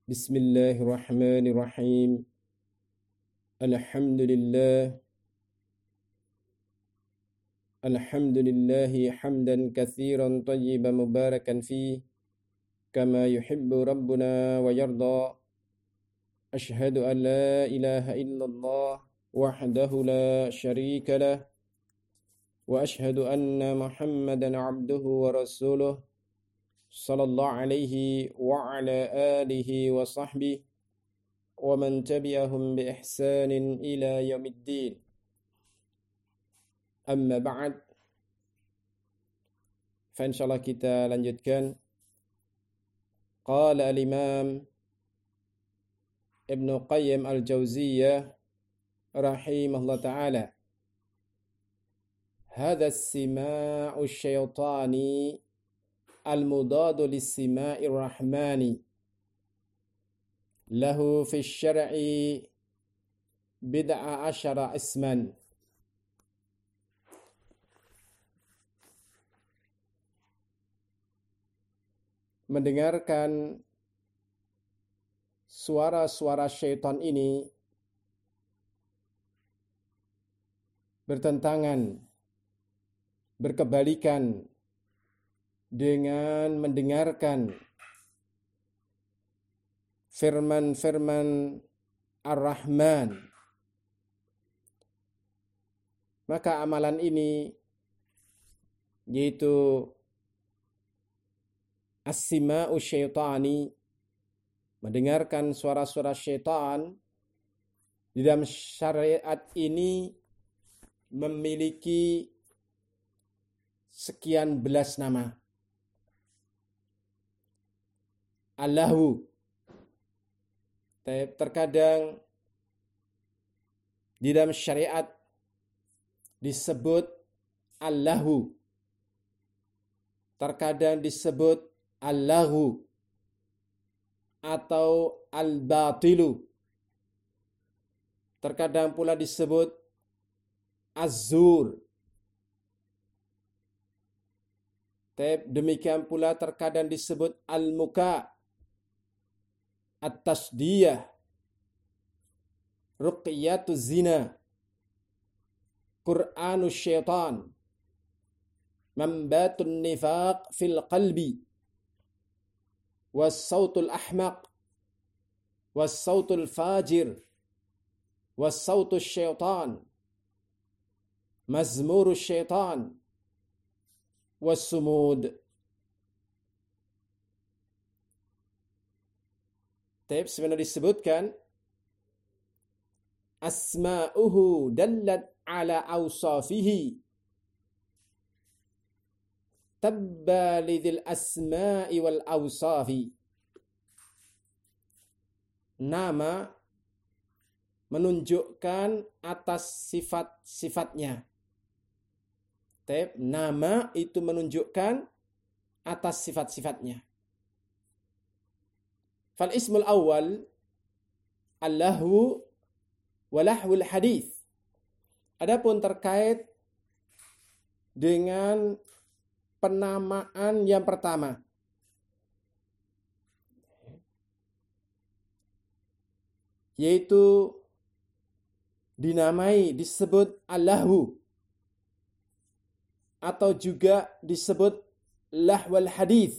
Bismillahirrahmanirrahim. Alhamdulillah. Alhamdulillahi hamdan katsiran tayyiban mubarakan fi kama yuhibbu rabbuna wa yarda. Ashhadu an la ilaha illallah wahdahu la syarika lah wa ashhadu anna Muhammadan abduhu wa rasuluh sallallahu alaihi wa ala alihi wa sahbihi wa man tabi'ahum bi ihsanin ila yaumiddin. Amma ba'd. Fa insyaallah kita lanjutkan. Qala al-Imam Ibnu Qayyim al-Jauziyah rahimahullah ta'ala, hadha as-sima'u asy-syaitani al-mudadu lis-sima'ir rahmani lahu fi syar'i bid'a asyara isman. Mendengarkan suara-suara syaitan ini bertentangan, berkebalikan dengan mendengarkan firman-firman Ar-Rahman. Maka amalan ini, yaitu as-sima'u syaitani, mendengarkan suara-suara syaitan, di dalam syariat ini memiliki sekian belas nama. Allahu, terkadang di dalam syariat disebut Allahu, terkadang disebut Allahu atau al-batilu, terkadang pula disebut az-zur. Demikian pula terkadang disebut al-muka, at-tasdiyah, ruqyatuz zina, Qur'anus syaitan, mambatun nifaq fil qalbi, was-sautul ahmaq, was-sautul fajir, was-sautus syaitan, mazmurus syaitan, was-sumud. Sebenarnya disebutkan asma'uhu dallat ala awsafihi tabba lidhil asma'i wal awsafi. Nama menunjukkan atas sifat-sifatnya. Nama itu menunjukkan atas sifat-sifatnya. Fal ismul awal Allahu wa lahwul hadith. Adapun terkait dengan penamaan yang pertama, yaitu dinamai, disebut Allahu, atau juga disebut lahwal hadith.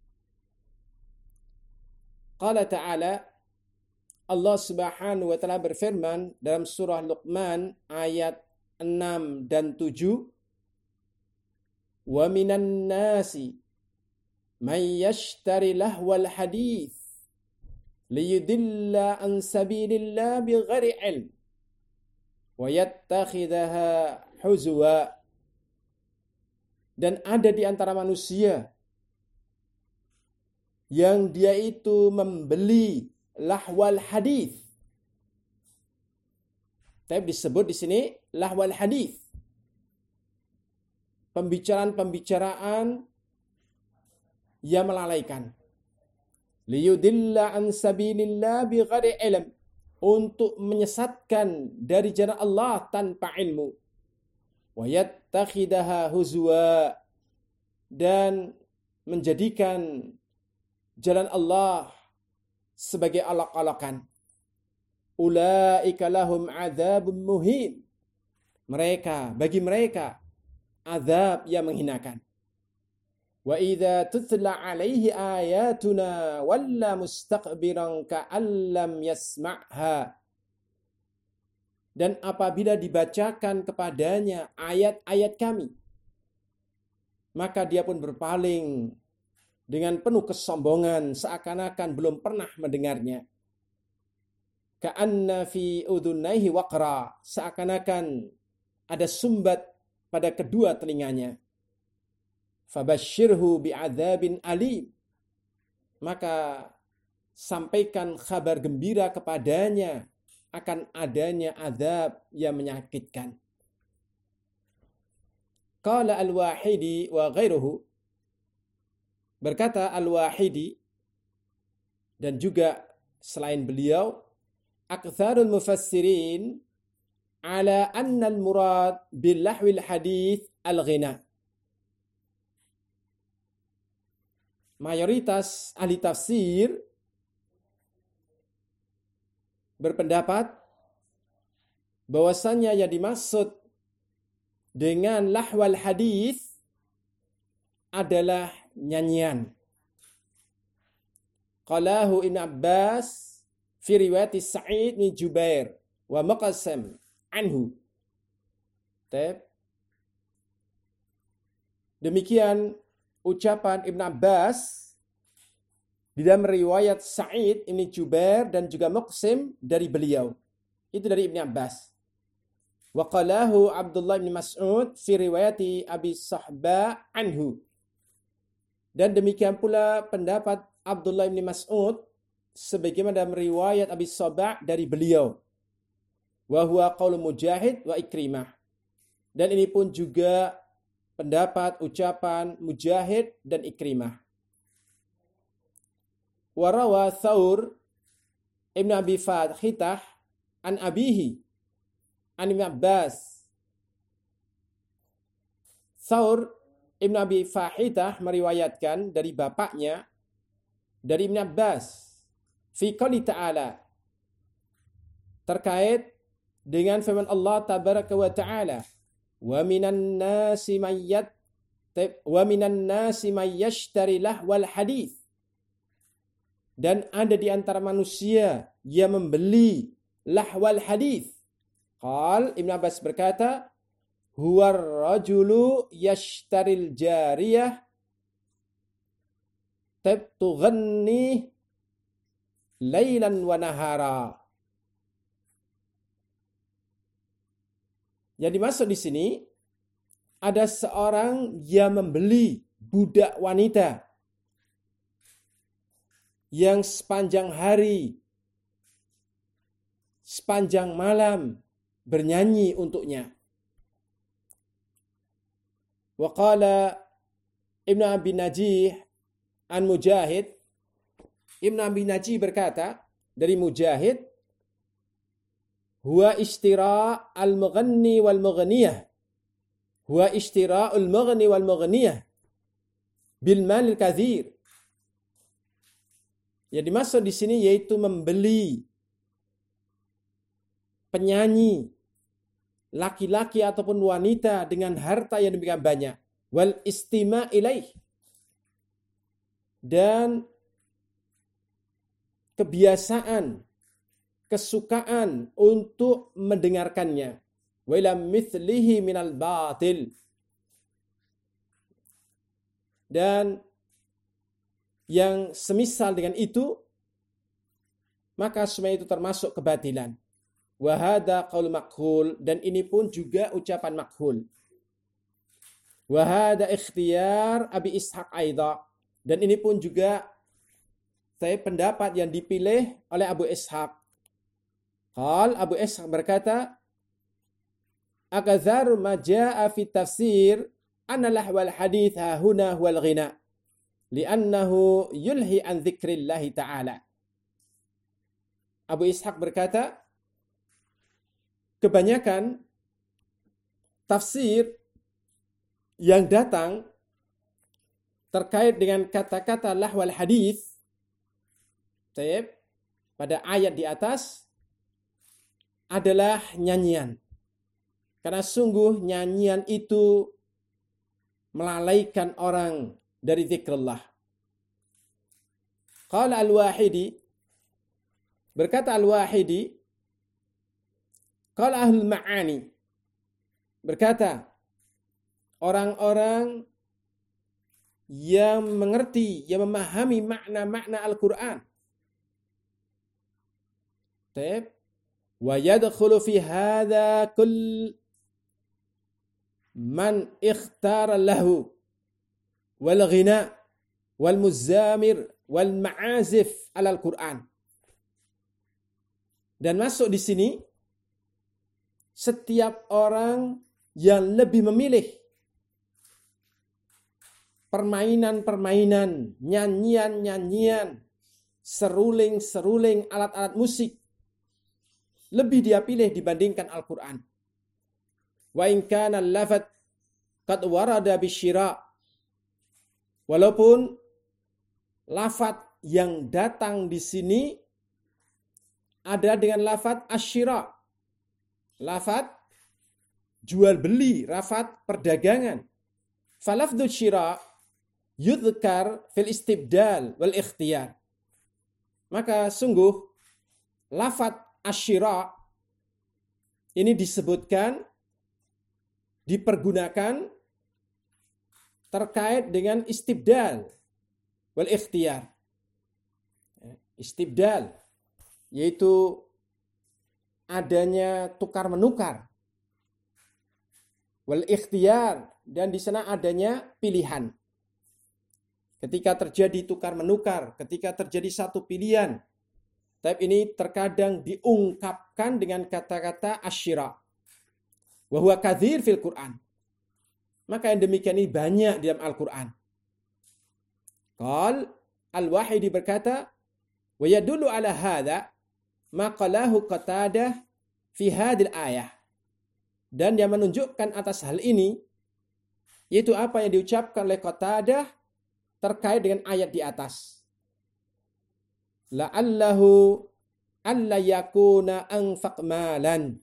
Qala ta'ala, Allah subhanahu wa ta'ala berfirman dalam surah Luqman ayat 6 dan 7, wa minan nasi may yashtari lahwal hadith liyudilla an sabilillah bighairi ilm wa yattakhidaha huzwa. Dan ada di antara manusia yang dia itu membeli lahwal hadith. Tapi disebut di sini lahwal hadith, pembicaraan-pembicaraan yang melalaikan. Liyudilla an sabilillah bighairi ilm, untuk menyesatkan dari jalan Allah tanpa ilmu. Wa yattakhidaha huzwa, dan menjadikan jalan Allah sebagai olok-olokan. Ulaika lahum adzabun muhin. Bagi mereka azab yang menghinakan. Wa idza tutla alaihi ayatuna walla mustaqbiran ka'allam yasma'ha. Dan apabila dibacakan kepadanya ayat-ayat kami, maka dia pun berpaling dengan penuh kesombongan seakan-akan belum pernah mendengarnya. Ka'anna fi udhunaihi waqra, seakan-akan ada sumbat pada kedua telinganya. Fabashshirhu bi'adzabin alim, maka sampaikan kabar gembira kepadanya akan adanya azab yang menyakitkan. Qala al-Wahidi wa ghairuhu, berkata al-Wahidi dan juga selain beliau, aktsarul mufassirin ala anna al-murad bil lahwil hadits al-ghina. Mayoritas ahli tafsir berpendapat bahwasannya yang dimaksud dengan lahwal hadis adalah nyanyian. Qalahu Ibn Abbas fi riwayat Sa'id bin Jubair wa Muqassam anhu. Demikian ucapan Ibn Abbas di dalam riwayat Sa'id bin Jubair dan juga Muqsim dari beliau. Itu dari Ibn Abbas. Wa qalahu Abdullah bin Mas'ud fi riwayati Abi Sahba anhu. Dan demikian pula pendapat Abdullah bin Mas'ud sebagaimana dalam riwayat Abi Sahba dari beliau. Wa huwa qaul Mujahid wa Ikrimah. Dan ini pun juga pendapat ucapan Mujahid dan Ikrimah. Warawa Thawr Ibn Abi Fathitah an abihi an Ibn Abbas. Thawr Ibn Abi Fathitah meriwayatkan dari bapaknya dari Ibn Abbas fi qouli ta'ala, terkait dengan firman Allah tabaraka wa ta'ala, wa minan nasi may yashtari lahwal hadits, dan ada di antara manusia yang membeli lahwal hadits. Qal Ibn Abbas berkata, huwar rajulu yashtaril jariyah tughanni lailan wa nahara. Yang dimaksud di sini ada seorang yang membeli budak wanita yang sepanjang hari, sepanjang malam bernyanyi untuknya. Wa qala Ibn Abi Najih an Mujahid, Ibn Abi Najih berkata dari Mujahid, huwa ishtira al-mughanni wal mughniyah. Huwa ishtira al-mughni wal mughniyah bil mal katsir. Yang dimaksud di sini yaitu membeli penyanyi laki-laki ataupun wanita dengan harta yang demikian banyak. Wal istima' ilaih, dan kebiasaan, kesukaan untuk mendengarkannya. Wa ila mithlihi minal batil, dan yang semisal dengan itu, maka semua itu termasuk kebatilan. Wa hadza qaul makhul, dan ini pun juga ucapan makhul. Wa hadza ikhtiyar Abi Ishaq aidha, dan ini pun juga pendapat yang dipilih oleh Abu Ishaq. Qal Abu Ishaq berkata, akadzar ma jaa fi tafsir anna lahwal hadits ha huna wal ghina li'annahu yulhi an dzikrillah ta'ala. Abu Ishaq berkata, kebanyakan tafsir yang datang terkait dengan kata-kata lahwal hadis pada ayat di atas adalah nyanyian. Karena sungguh nyanyian itu melalaikan orang dari zikrullah. Qala Al-Wahidi, berkata Al-Wahidi, qala ahlul ma'ani, berkata orang-orang yang mengerti, yang memahami makna-makna Al-Quran. Wa yadkhulu fi hadha kull man ikhtara lahu wal ghina wal muzamir wal ma'azif alal Quran. Dan masuk di sini setiap orang yang lebih memilih permainan-permainan, nyanyian-nyanyian, seruling-seruling, alat-alat musik, lebih dia pilih dibandingkan Al-Quran. Wa in kana al-lafat qad warada bisyira, walaupun lafat yang datang di sini ada dengan lafat asyira, lafat jual beli, lafat perdagangan. Falafdhu syira yudhkar fil istibdal wal ikhtiyar. Maka sungguh lafat asyira ini disebutkan, dipergunakan terkait dengan istibdal wal ikhtiyar. Istibdal yaitu adanya tukar menukar. Wal ikhtiyar, dan di sana adanya pilihan. Ketika terjadi tukar menukar, ketika terjadi satu pilihan, tapi ini terkadang diungkapkan dengan kata-kata asyira. Wa huwa katsir fil Quran. Maka yang demikian ini banyak di dalam Al-Quran. Qal Al-Wahidi berkata, wa yadullu ala hadha ma qalahu Qatadah fi hadhil ayah. Dan yang menunjukkan atas hal ini yaitu apa yang diucapkan oleh Qatadah terkait dengan ayat di atas. La'allahu alla yakuna anfaq malan.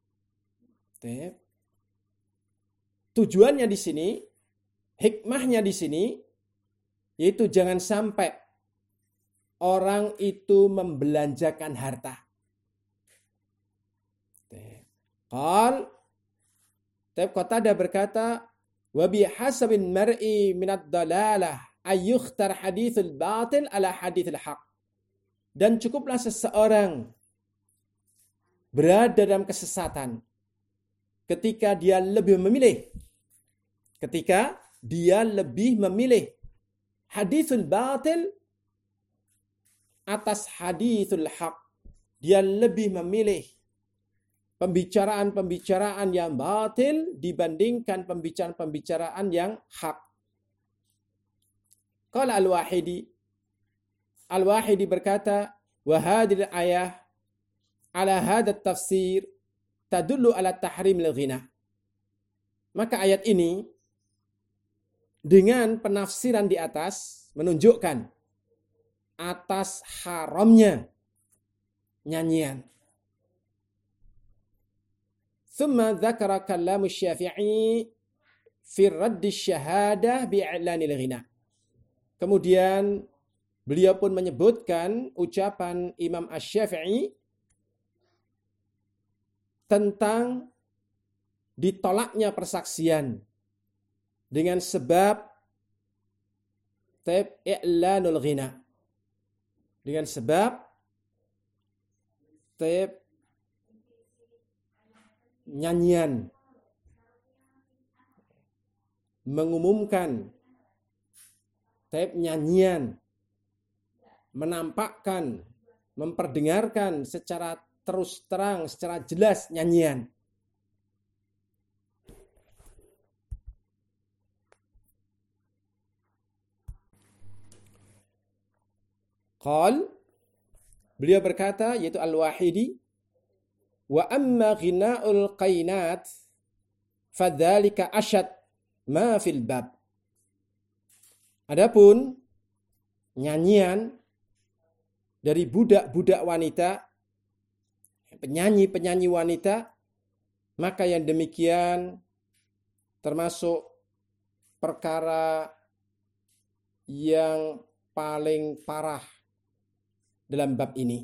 Tujuannya di sini, hikmahnya di sini, yaitu jangan sampai orang itu membelanjakan harta. Qal, Qatadah berkata, wa bihasabin mar'i minad dalalah ayyukhtar hadithul batil ala hadithul haq. Dan cukuplah seseorang berada dalam kesesatan ketika dia lebih memilih hadithul batil atas hadithul haq. Dia lebih memilih pembicaraan-pembicaraan yang batil dibandingkan pembicaraan-pembicaraan yang hak. Qala Al-Wahidi berkata, wa hadhil ayah ala hadha tafsir tadullu ala tahrimil ghina. Maka ayat ini dengan penafsiran di atas menunjukkan atas haramnya nyanyian. Thumma dzakara kalam Syafi'i fi radd asy-syahadah bi'lanil ghina. Kemudian beliau pun menyebutkan ucapan Imam Asy-Syafi'i tentang ditolaknya persaksian dengan sebab i'lanul ghina. Dengan sebab nyanyian, mengumumkan nyanyian, menampakkan, memperdengarkan secara terus terang, secara jelas nyanyian. Qal, beliau berkata, yaitu Al-Wahidi, wa amma ghina'ul qainat fadzalika asyad ma fil bab. Adapun nyanyian dari budak-budak wanita, penyanyi-penyanyi wanita, maka yang demikian termasuk perkara yang paling parah dalam bab ini.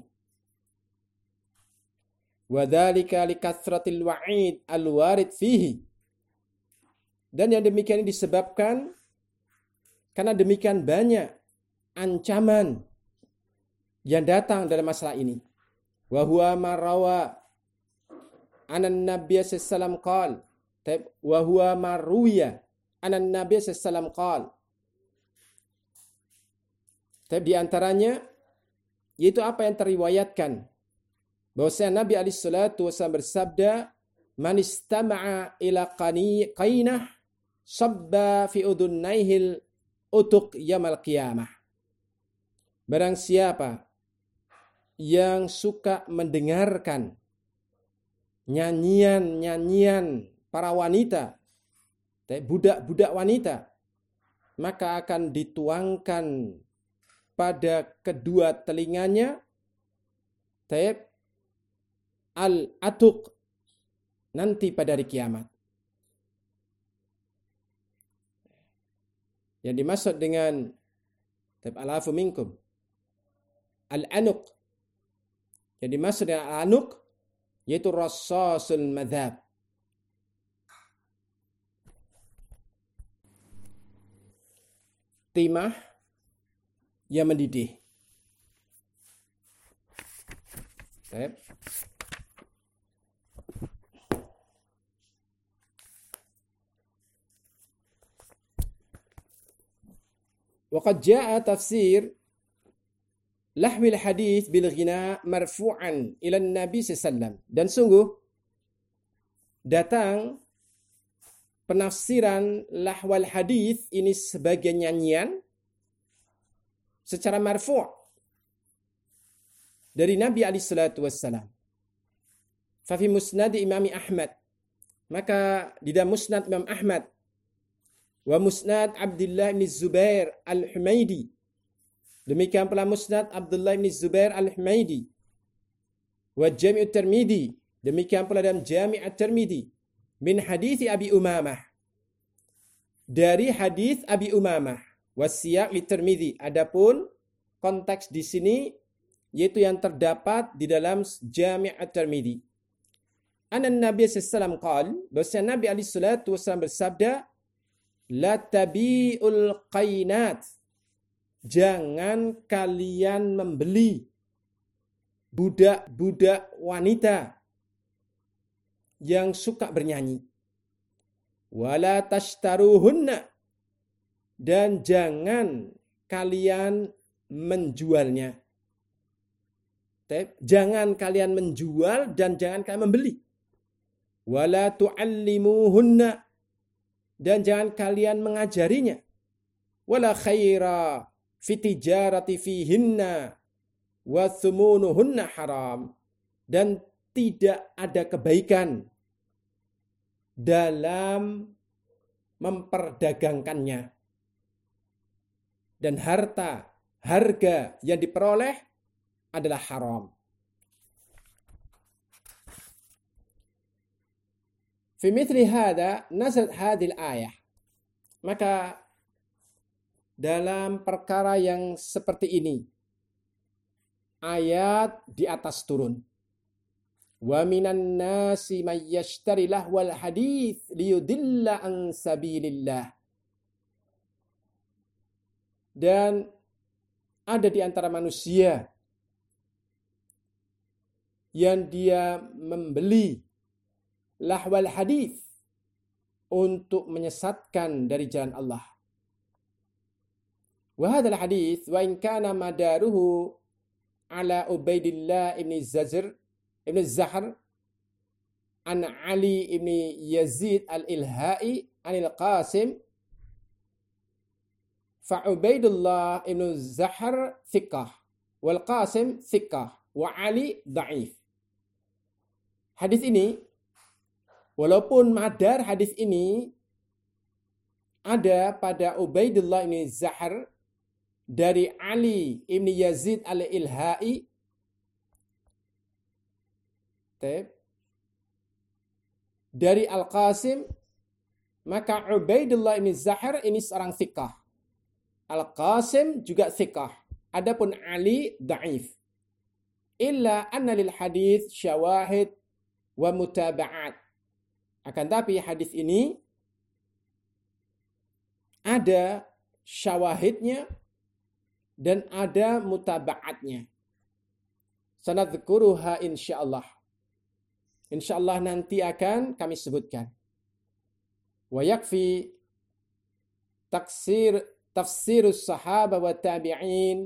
Wadzalika likathratil wa'id al-warid fihi. Dan yang demikian ini disebabkan karena demikian banyak ancaman yang datang dalam masalah ini. Wa huwa marawa anan nabiy sallallahu qala wa huwa maruya anan nabiy sallallahu qala. Tapi di antaranya yaitu apa yang teriwayatkan bahwasanya Nabi alaihi salatu wasallam bersabda, "Man istama'a ila qainah sabba fi udunnaihil utuq yaumil qiyamah." Barang siapa yang suka mendengarkan nyanyian para wanita, budak-budak wanita, maka akan dituangkan pada kedua telinganya al-atuq nanti pada hari kiamat. Yang dimaksud dengan al-afu minkum al-anuq, yang dimaksud dengan al-anuq yaitu rassasul madhab. Timah yang mendidih. Waqad jaa tafsir lahwil hadis bil ghina marfu'an ila Nabi sallallahu. Dan sungguh datang penafsiran lahwal hadis ini sebagai nyanyian secara marfu' dari Nabi alaihi salatu wassalam. Fa fi musnad Imam Ahmad, maka di dalam musnad Imam Ahmad wa musnad Abdullah bin Zubair al-Humaidi, demikian pula musnad Abdullah bin Zubair al-Humaidi, wa Jami' at-Tirmidzi, demikian pula dalam Jami' at-Tirmidzi min hadits Abi Umamah, dari hadis Abi Umamah, wasiyaq li Tirmidzi. Adapun konteks di sini yaitu yang terdapat di dalam Jami' at-Tirmidzi. Anan Nabi sallallahu alaihi wasallam qala, bahwasanya Nabi alaihi salatu wasallam bersabda, la tabi'ul qainat, jangan kalian membeli budak-budak wanita yang suka bernyanyi. Wala tashtaruhunna, dan jangan kalian menjualnya. Jangan kalian menjual dan jangan kalian membeli. Wala tu'allimuhunna, dan jangan kalian mengajarinya. Wala khaira fi tijarati fihinna wa thumunuhunna haram, dan tidak ada kebaikan dalam memperdagangkannya, dan harga yang diperoleh adalah haram. Fi mithli hadha nazalat hadhil ayah. Maka dalam perkara yang seperti ini ayat di atas turun. Wa minan nasi may yashtari lahwal hadits liyudilla an sabilillah. Dan ada di antara manusia yang dia membeli lahwal hadis untuk menyesatkan dari jalan Allah. Wa hadzal hadis wa in kana madaruhu ala Ubaidillah ibn Zahr an Ali ibn Yazid al-Ilhai anil Qasim, fa Ubaidullah ibn Zahr thiqah wal Qasim thiqah wa Ali dhaif. Hadis ini, walaupun madar hadis ini ada pada Ubaidullah bin Zahr, dari Ali ibn Yazid al-Ilhai, dari Al-Qasim, maka Ubaidullah ibn Zahir ini seorang thiqah. Al-Qasim juga thiqah. Adapun Ali da'if. Illa anna lil hadith syawahid wa mutaba'at. Akan tapi hadis ini ada syawahidnya dan ada mutaba'atnya. Sanadzukuruha insyaallah. Insyaallah nanti akan kami sebutkan. Wa yakfi tafsirus sahaba wa tabi'in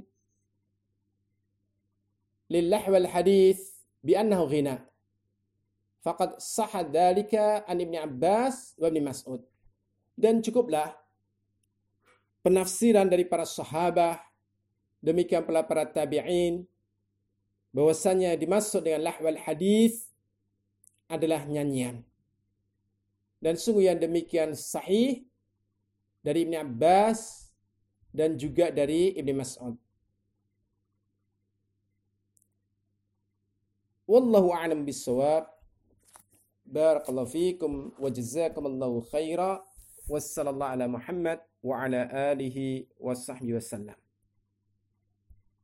lillah wal hadith bi annahu ghina. Faqad sahha dzalika an Ibnu Abbas wa Ibnu Mas'ud. Dan cukuplah penafsiran dari para sahabat, demikian pula para tabi'in, bahwasanya dimaksud dengan lahwal hadis adalah nyanyian. Dan sungguh yang demikian sahih dari Ibnu Abbas dan juga dari Ibnu Mas'ud. Wallahu a'lam bissawab. Barakallahu fikum wa jazakumullahu khaira. Wassallallahu ala Muhammad wa ala alihi wa sahbihi wasallam.